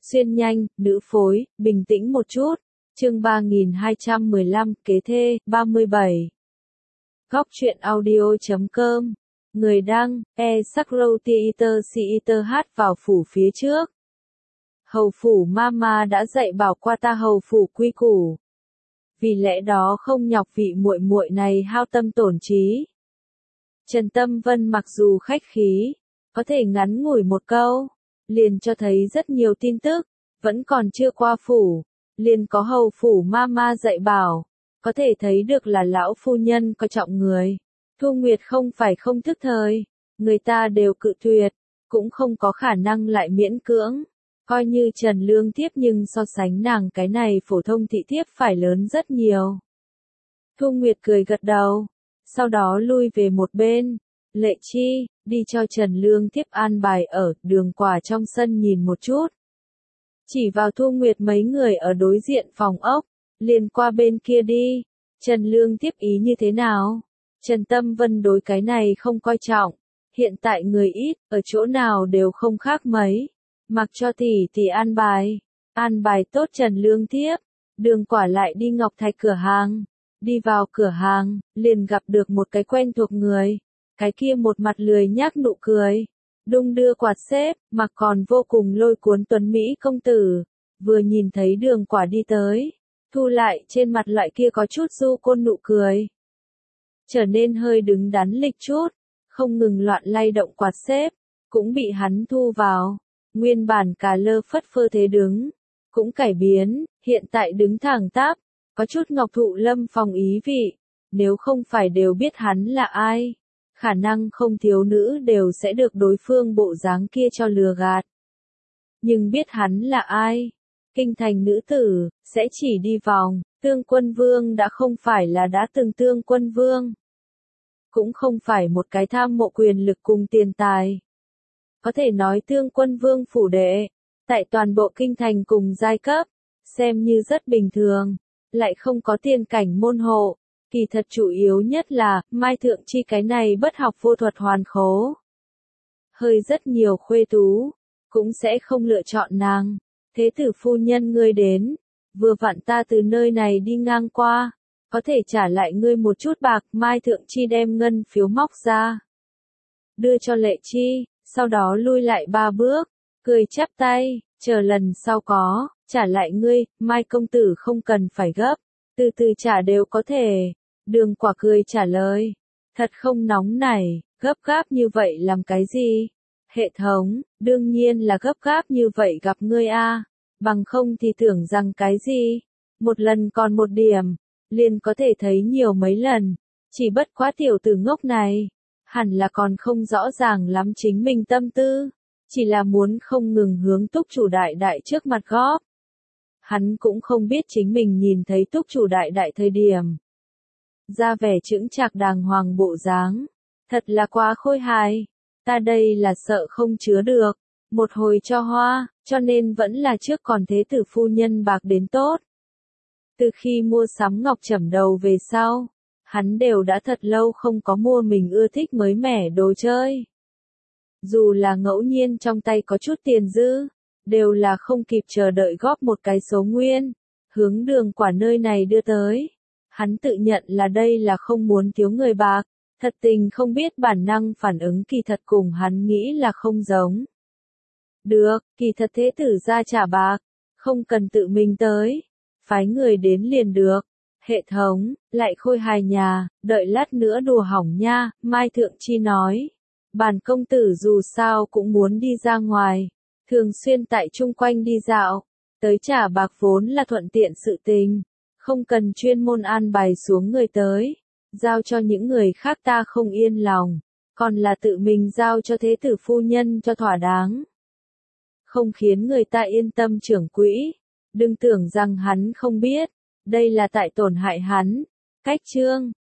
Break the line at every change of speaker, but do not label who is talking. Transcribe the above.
Xuyên nhanh, nữ phối, bình tĩnh một chút. Chương 3215, kế thê, 37. Góc truyện audio.com. Người đăng, Sakrotiiter hát vào phủ phía trước. Hầu phủ mama đã dạy bảo qua ta hầu phủ quy củ. Vì lẽ đó không nhọc vị muội muội này hao tâm tổn trí. Trần Tâm Vân mặc dù khách khí, có thể ngắn ngủi một câu, liền cho thấy rất nhiều tin tức, vẫn còn chưa qua phủ, liền có hầu phủ mama dạy bảo, có thể thấy được là lão phu nhân coi trọng người. Thu Nguyệt không phải không thức thời, người ta đều cự tuyệt, cũng không có khả năng lại miễn cưỡng. Coi như Trần Lương Thiếp nhưng so sánh nàng cái này phổ thông thị thiếp phải lớn rất nhiều. Thu Nguyệt cười gật đầu, sau đó lui về một bên. Lệ Chi, đi cho Trần Lương Thiếp an bài ở đường quả trong sân nhìn một chút. Chỉ vào Thu Nguyệt mấy người ở đối diện phòng ốc, liền qua bên kia đi. Trần Lương Thiếp ý như thế nào? Trần Tâm Vân đối cái này không coi trọng. Hiện tại người ít, ở chỗ nào đều không khác mấy. Mặc cho tỷ an bài tốt Trần Lương Thiếp. Đường quả lại đi Ngọc Thạch cửa hàng. Đi vào cửa hàng, liền gặp được một cái quen thuộc người. Cái kia một mặt lười nhác nụ cười. Đung đưa quạt xếp, mặc còn vô cùng lôi cuốn tuấn Mỹ công tử. Vừa nhìn thấy đường quả đi tới, thu lại trên mặt loại kia có chút du côn nụ cười. Trở nên hơi đứng đắn lịch chút, không ngừng loạn lay động quạt xếp, cũng bị hắn thu vào. Nguyên bản cà lơ phất phơ thế đứng, cũng cải biến, hiện tại đứng thẳng tắp, có chút Ngọc Thụ Lâm Phong ý vị. Nếu không phải đều biết hắn là ai, khả năng không thiếu nữ đều sẽ được đối phương bộ dáng kia cho lừa gạt. Nhưng biết hắn là ai, kinh thành nữ tử, sẽ chỉ đi vòng. Tương Quân Vương đã không phải là đã từng Tương Quân Vương. Cũng không phải một cái tham mộ quyền lực cùng tiền tài. Có thể nói Tương Quân Vương phủ đệ, tại toàn bộ kinh thành cùng giai cấp, xem như rất bình thường, lại không có tiền cảnh môn hộ. Kỳ thật chủ yếu nhất là, Mai Thượng Chi cái này bất học vô thuật hoàn khố. Hơi rất nhiều khuê tú, cũng sẽ không lựa chọn nàng. Thế tử phu nhân ngươi đến, vừa vặn ta từ nơi này đi ngang qua, có thể trả lại ngươi một chút bạc. Mai Thượng Chi đem ngân phiếu móc ra, đưa cho Lệ Chi, sau đó lui lại 3 bước, cười chắp tay, chờ lần sau có, trả lại ngươi. Mai công tử không cần phải gấp, từ từ trả đều có thể. Đường quả cười trả lời, thật không nóng này, gấp gáp như vậy làm cái gì? Hệ thống, đương nhiên là gấp gáp như vậy gặp ngươi a, bằng không thì tưởng rằng cái gì? Một lần còn một điểm, liền có thể thấy nhiều mấy lần, chỉ bất quá tiểu tử ngốc này, hẳn là còn không rõ ràng lắm chính mình tâm tư, chỉ là muốn không ngừng hướng túc chủ đại đại trước mặt góp. Hắn cũng không biết chính mình nhìn thấy túc chủ đại đại thời điểm. Ra vẻ chững chạc đàng hoàng bộ dáng, thật là quá khôi hài, ta đây là sợ không chứa được, một hồi cho hoa, cho nên vẫn là trước còn thế tử phu nhân bạc đến tốt. Từ khi mua sắm ngọc trẩm đầu về sau, hắn đều đã thật lâu không có mua mình ưa thích mới mẻ đồ chơi. Dù là ngẫu nhiên trong tay có chút tiền dư, đều là không kịp chờ đợi góp một cái số nguyên, hướng đường quả nơi này đưa tới. Hắn tự nhận là đây là không muốn thiếu người bạc, thật tình không biết bản năng phản ứng kỳ thật cùng hắn nghĩ là không giống. Được, kỳ thật thế tử ra trả bạc, không cần tự mình tới, phái người đến liền được. Hệ thống, lại khôi hài nhà, đợi lát nữa đùa hỏng nha. Mai Thượng Chi nói, bản công tử dù sao cũng muốn đi ra ngoài, thường xuyên tại chung quanh đi dạo, tới trả bạc vốn là thuận tiện sự tình. Không cần chuyên môn an bài xuống người tới, giao cho những người khác ta không yên lòng, còn là tự mình giao cho thế tử phu nhân cho thỏa đáng. Không khiến người ta yên tâm trưởng quỹ, đừng tưởng rằng hắn không biết, đây là tại tổn hại hắn. Cách chương